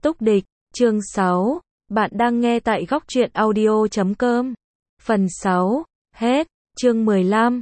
Túc địch, chương 6. Bạn đang nghe tại góc truyện audio.com. Phần 6. Hết. Chương 15,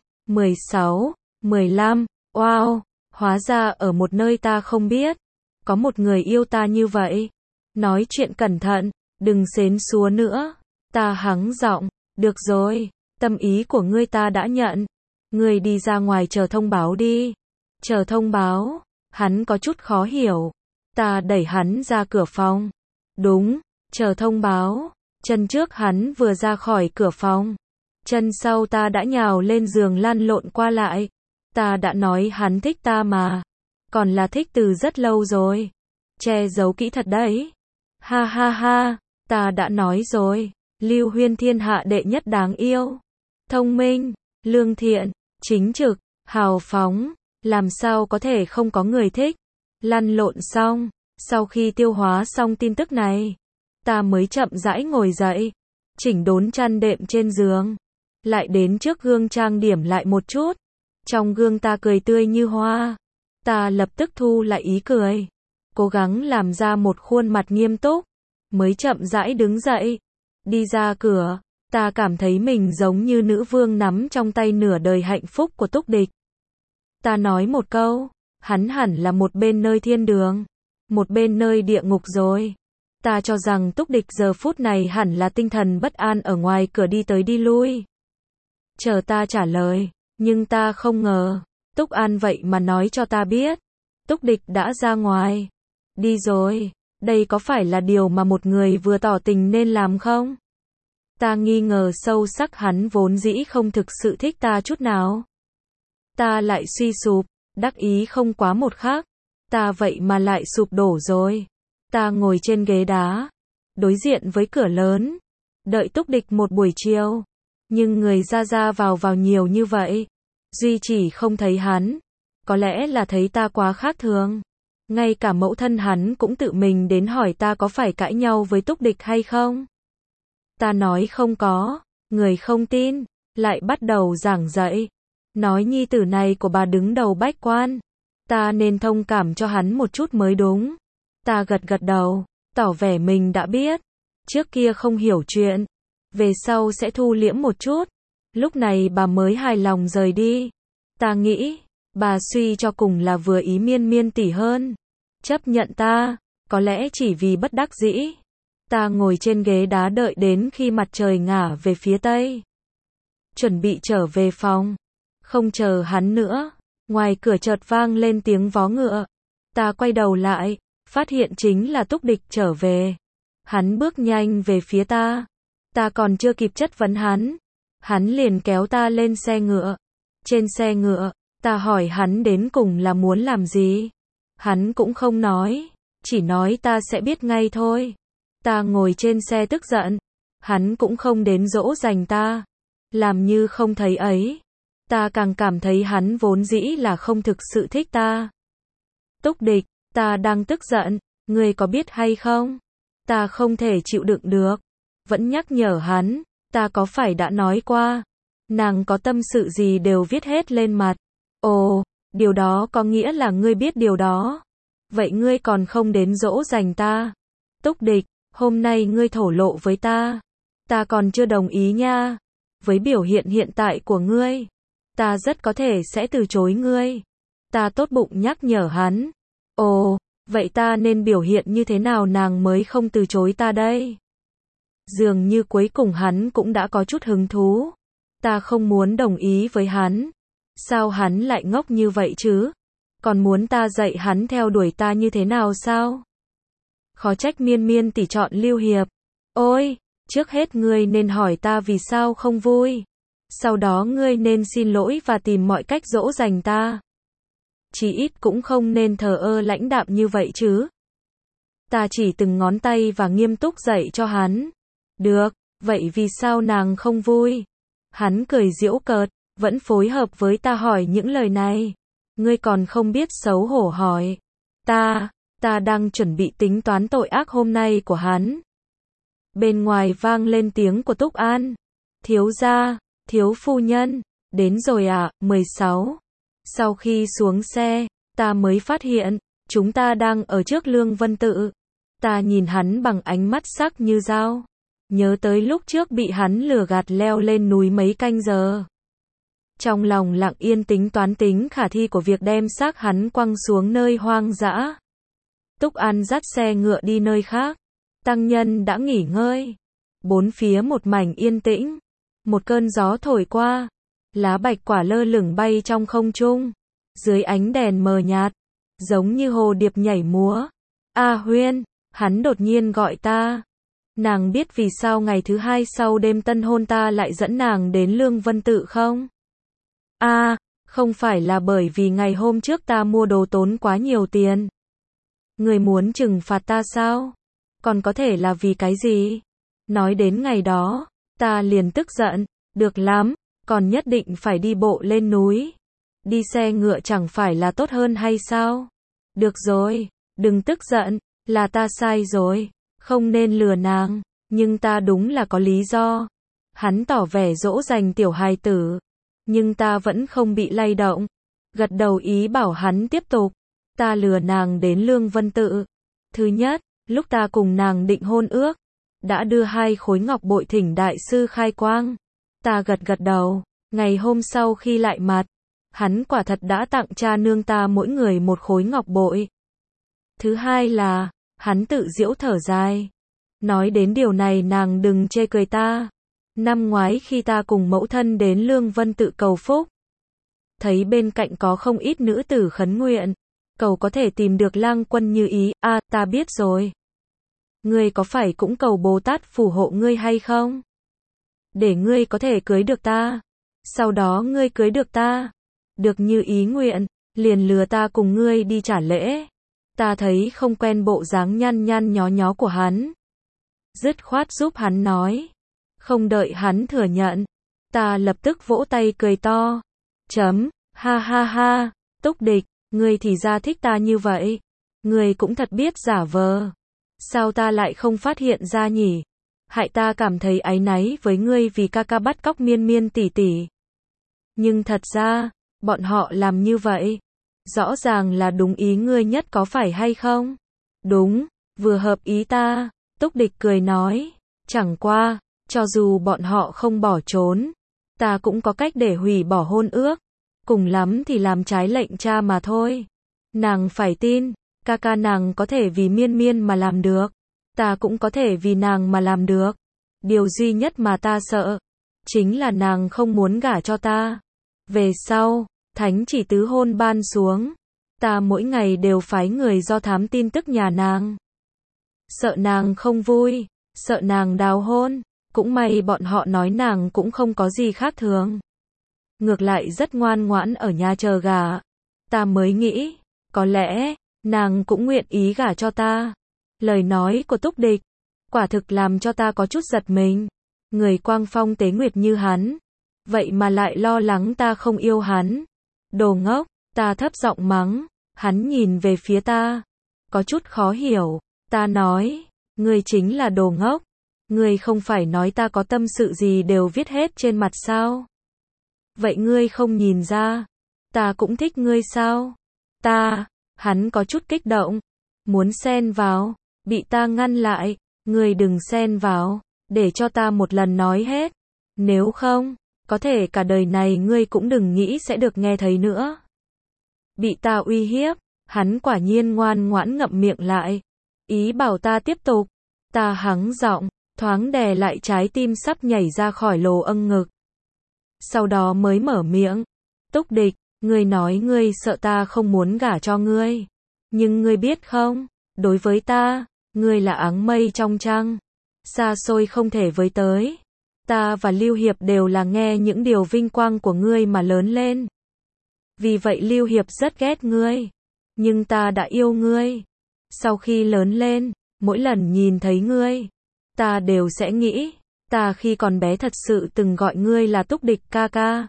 16, 15. Wow, hóa ra ở một nơi ta không biết, có một người yêu ta như vậy. Nói chuyện cẩn thận, đừng xến xúa nữa. Ta hắng giọng, được rồi, tâm ý của ngươi ta đã nhận. Ngươi đi ra ngoài chờ thông báo đi. Chờ thông báo, hắn có chút khó hiểu. Ta đẩy hắn ra cửa phòng. Đúng, chờ thông báo. Chân trước hắn vừa ra khỏi cửa phòng, chân sau ta đã nhào lên giường lăn lộn qua lại. Ta đã nói hắn thích ta mà. Còn là thích từ rất lâu rồi. Che giấu kỹ thật đấy. Ha ha ha, ta đã nói rồi. Lưu Huyên thiên hạ đệ nhất đáng yêu. Thông minh, lương thiện, chính trực, hào phóng. Làm sao có thể không có người thích. Lăn lộn xong, sau khi tiêu hóa xong tin tức này, ta mới chậm rãi ngồi dậy, chỉnh đốn chăn đệm trên giường, lại đến trước gương trang điểm lại một chút. Trong gương ta cười tươi như hoa. Ta lập tức thu lại ý cười, cố gắng làm ra một khuôn mặt nghiêm túc, mới chậm rãi đứng dậy, đi ra cửa. Ta cảm thấy mình giống như nữ vương nắm trong tay nửa đời hạnh phúc của Túc địch. Ta nói một câu, hắn hẳn là một bên nơi thiên đường, một bên nơi địa ngục rồi. Ta cho rằng Túc địch giờ phút này hẳn là tinh thần bất an ở ngoài cửa đi tới đi lui, chờ ta trả lời. Nhưng ta không ngờ, Túc An vậy mà nói cho ta biết, Túc địch đã ra ngoài, đi rồi. Đây có phải là điều mà một người vừa tỏ tình nên làm không? Ta nghi ngờ sâu sắc hắn vốn dĩ không thực sự thích ta chút nào. Ta lại suy sụp, đắc ý không quá một khắc. Ta vậy mà lại sụp đổ rồi. Ta ngồi trên ghế đá, đối diện với cửa lớn, đợi Túc địch một buổi chiều. Nhưng người ra ra vào vào nhiều như vậy, duy chỉ không thấy hắn. Có lẽ là thấy ta quá khác thường. Ngay cả mẫu thân hắn cũng tự mình đến hỏi ta có phải cãi nhau với Túc địch hay không. Ta nói không có, người không tin, lại bắt đầu giảng dạy. Nói nhi tử này của bà đứng đầu bách quan, ta nên thông cảm cho hắn một chút mới đúng. Ta gật gật đầu, tỏ vẻ mình đã biết. Trước kia không hiểu chuyện, về sau sẽ thu liễm một chút. Lúc này bà mới hài lòng rời đi. Ta nghĩ, bà suy cho cùng là vừa ý Miên Miên tỷ hơn. Chấp nhận ta, có lẽ chỉ vì bất đắc dĩ. Ta ngồi trên ghế đá đợi đến khi mặt trời ngả về phía tây, chuẩn bị trở về phòng. Không chờ hắn nữa, ngoài cửa chợt vang lên tiếng vó ngựa. Ta quay đầu lại, phát hiện chính là Túc địch trở về. Hắn bước nhanh về phía ta. Ta còn chưa kịp chất vấn hắn liền kéo ta lên xe ngựa. Trên xe ngựa, ta hỏi hắn đến cùng là muốn làm gì. Hắn cũng không nói, chỉ nói ta sẽ biết ngay thôi. Ta ngồi trên xe tức giận, hắn cũng không đến dỗ dành ta, làm như không thấy ấy. Ta càng cảm thấy hắn vốn dĩ là không thực sự thích ta. Túc địch, ta đang tức giận, ngươi có biết hay không? Ta không thể chịu đựng được, vẫn nhắc nhở hắn. Ta có phải đã nói qua, nàng có tâm sự gì đều viết hết lên mặt. Ồ, điều đó có nghĩa là ngươi biết điều đó. Vậy ngươi còn không đến dỗ dành ta. Túc địch, hôm nay ngươi thổ lộ với ta, ta còn chưa đồng ý nha. Với biểu hiện hiện tại của ngươi, ta rất có thể sẽ từ chối ngươi. Ta tốt bụng nhắc nhở hắn. Ồ, vậy ta nên biểu hiện như thế nào nàng mới không từ chối ta đây? Dường như cuối cùng hắn cũng đã có chút hứng thú. Ta không muốn đồng ý với hắn. Sao hắn lại ngốc như vậy chứ? Còn muốn ta dạy hắn theo đuổi ta như thế nào sao? Khó trách Miên Miên tỷ chọn Lưu Hiệp. Ôi, trước hết ngươi nên hỏi ta vì sao không vui. Sau đó ngươi nên xin lỗi và tìm mọi cách dỗ dành ta. Chỉ ít cũng không nên thờ ơ lãnh đạm như vậy chứ. Ta chỉ từng ngón tay và nghiêm túc dạy cho hắn. Được, vậy vì sao nàng không vui? Hắn cười giễu cợt, vẫn phối hợp với ta hỏi những lời này. Ngươi còn không biết xấu hổ hỏi. Ta đang chuẩn bị tính toán tội ác hôm nay của hắn. Bên ngoài vang lên tiếng của Túc An. Thiếu gia, thiếu phu nhân, đến rồi à? 16. Sau khi xuống xe, ta mới phát hiện, chúng ta đang ở trước Lương Vân Tự. Ta nhìn hắn bằng ánh mắt sắc như dao. Nhớ tới lúc trước bị hắn lừa gạt leo lên núi mấy canh giờ. Trong lòng lặng yên tính toán tính khả thi của việc đem xác hắn quăng xuống nơi hoang dã. Túc An dắt xe ngựa đi nơi khác. Tăng nhân đã nghỉ ngơi. Bốn phía một mảnh yên tĩnh. Một cơn gió thổi qua. Lá bạch quả lơ lửng bay trong không trung. Dưới ánh đèn mờ nhạt. Giống như hồ điệp nhảy múa. A Huyên, hắn đột nhiên gọi ta. Nàng biết vì sao ngày thứ hai sau đêm tân hôn ta lại dẫn nàng đến Lương Vân Tự không? Không phải là bởi vì ngày hôm trước ta mua đồ tốn quá nhiều tiền. Người muốn trừng phạt ta sao? Còn có thể là vì cái gì? Nói đến ngày đó, ta liền tức giận. Được lắm, còn nhất định phải đi bộ lên núi. Đi xe ngựa chẳng phải là tốt hơn hay sao? Được rồi, đừng tức giận, là ta sai rồi. Không nên lừa nàng, nhưng ta đúng là có lý do. Hắn tỏ vẻ dỗ dành tiểu hài tử, nhưng ta vẫn không bị lay động. Gật đầu ý bảo hắn tiếp tục. Ta lừa nàng đến Lương Vân Tự. Thứ nhất, lúc ta cùng nàng định hôn ước, đã đưa 2 khối ngọc bội thỉnh đại sư khai quang. Ta gật đầu, ngày hôm sau khi lại mặt, hắn quả thật đã tặng cha nương ta mỗi người 1 khối ngọc bội. Thứ hai là, hắn tự giễu thở dài. Nói đến điều này nàng đừng chê cười ta. Năm ngoái khi ta cùng mẫu thân đến Lương Vân Tự cầu phúc, thấy bên cạnh có không ít nữ tử khấn nguyện, cầu có thể tìm được lang quân như ý. Ta biết rồi. Ngươi có phải cũng cầu Bồ Tát phù hộ ngươi hay không? Để ngươi có thể cưới được ta. Sau đó ngươi cưới được ta. Được như ý nguyện, liền lừa ta cùng ngươi đi trả lễ. Ta thấy không quen bộ dáng nhăn nhăn nhó nhó của hắn. Dứt khoát giúp hắn nói. Không đợi hắn thừa nhận, ta lập tức vỗ tay cười to. Ha ha ha, Túc Địch, ngươi thì ra thích ta như vậy. Ngươi cũng thật biết giả vờ. Sao ta lại không phát hiện ra nhỉ? Hại ta cảm thấy áy náy với ngươi vì ca ca bắt cóc Miên Miên tỷ tỷ. Nhưng thật ra, bọn họ làm như vậy, rõ ràng là đúng ý ngươi nhất có phải hay không? Đúng, vừa hợp ý ta. Túc Địch cười nói. Chẳng qua, cho dù bọn họ không bỏ trốn, ta cũng có cách để hủy bỏ hôn ước. Cùng lắm thì làm trái lệnh cha mà thôi. Nàng phải tin, ca ca nàng có thể vì Miên Miên mà làm được. Ta cũng có thể vì nàng mà làm được. Điều duy nhất mà ta sợ, chính là nàng không muốn gả cho ta. Về sau, thánh chỉ tứ hôn ban xuống, ta mỗi ngày đều phái người do thám tin tức nhà nàng. Sợ nàng không vui, sợ nàng đào hôn. Cũng may bọn họ nói nàng cũng không có gì khác thường. Ngược lại rất ngoan ngoãn ở nhà chờ gả. Ta mới nghĩ, có lẽ, nàng cũng nguyện ý gả cho ta. Lời nói của Túc Địch, quả thực làm cho ta có chút giật mình. Người quang phong tế nguyệt như hắn, vậy mà lại lo lắng ta không yêu hắn. Đồ ngốc, ta thấp giọng mắng. Hắn nhìn về phía ta, có chút khó hiểu. Ta nói, ngươi chính là đồ ngốc. Ngươi không phải nói ta có tâm sự gì đều viết hết trên mặt sao? Vậy ngươi không nhìn ra, ta cũng thích ngươi sao? Hắn có chút kích động, muốn xen vào, bị ta ngăn lại. Ngươi đừng xen vào, để cho ta một lần nói hết. Nếu không, có thể cả đời này ngươi cũng đừng nghĩ sẽ được nghe thấy nữa. Bị ta uy hiếp, hắn quả nhiên ngoan ngoãn ngậm miệng lại. Ý bảo ta tiếp tục. Ta hắng giọng, thoáng đè lại trái tim sắp nhảy ra khỏi lồ âng ngực. Sau đó mới mở miệng. Túc Địch, ngươi nói ngươi sợ ta không muốn gả cho ngươi. Nhưng ngươi biết không, đối với ta, ngươi là áng mây trong trăng, xa xôi không thể với tới. Ta và Lưu Hiệp đều là nghe những điều vinh quang của ngươi mà lớn lên. Vì vậy Lưu Hiệp rất ghét ngươi. Nhưng ta đã yêu ngươi. Sau khi lớn lên, mỗi lần nhìn thấy ngươi, ta đều sẽ nghĩ, ta khi còn bé thật sự từng gọi ngươi là Túc Địch ca ca.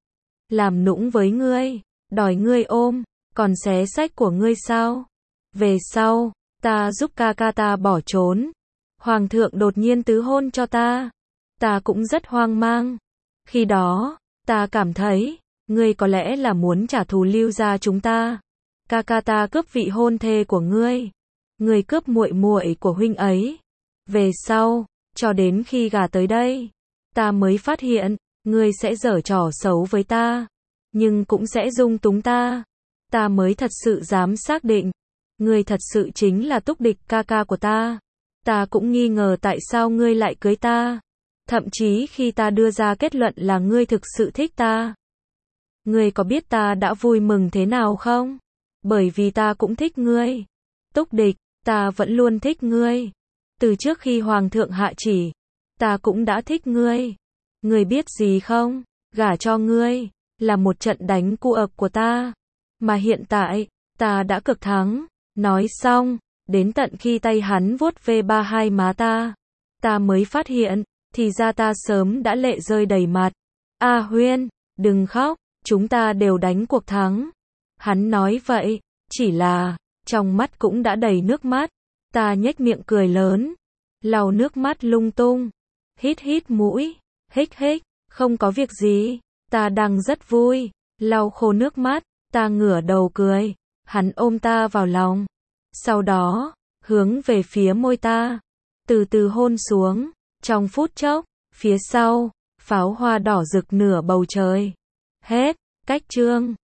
Làm nũng với ngươi, đòi ngươi ôm, còn xé xách của ngươi sao? Về sau, ta giúp ca ca ta bỏ trốn. Hoàng thượng đột nhiên tứ hôn cho ta. Ta cũng rất hoang mang. Khi đó, ta cảm thấy, ngươi có lẽ là muốn trả thù Lưu gia chúng ta. Ca ca ta cướp vị hôn thê của ngươi. Người cướp muội muội của huynh ấy. Về sau, cho đến khi gả tới đây, ta mới phát hiện, ngươi sẽ giở trò xấu với ta, nhưng cũng sẽ dung túng ta. Ta mới thật sự dám xác định, ngươi thật sự chính là Túc Địch ca ca của ta. Ta cũng nghi ngờ tại sao ngươi lại cưới ta. Thậm chí khi ta đưa ra kết luận là ngươi thực sự thích ta. Ngươi có biết ta đã vui mừng thế nào không? Bởi vì ta cũng thích ngươi. Túc Địch, ta vẫn luôn thích ngươi. Từ trước khi Hoàng thượng hạ chỉ, ta cũng đã thích ngươi. Ngươi biết gì không? Gả cho ngươi, là một trận đánh cu ập của ta. Mà hiện tại, ta đã cực thắng. Nói xong, đến tận khi tay hắn vuốt ve ba hai má ta mới phát hiện, thì ra ta sớm đã lệ rơi đầy mặt. A Huyên, đừng khóc, chúng ta đều đánh cuộc thắng. Hắn nói vậy, chỉ là, trong mắt cũng đã đầy nước mắt. Ta nhếch miệng cười lớn, lau nước mắt lung tung, hít hít mũi, hích hích, không có việc gì, ta đang rất vui, lau khô nước mắt, ta ngửa đầu cười, hắn ôm ta vào lòng, sau đó, hướng về phía môi ta, từ từ hôn xuống, trong phút chốc, phía sau, pháo hoa đỏ rực nửa bầu trời. Hết, cách chương.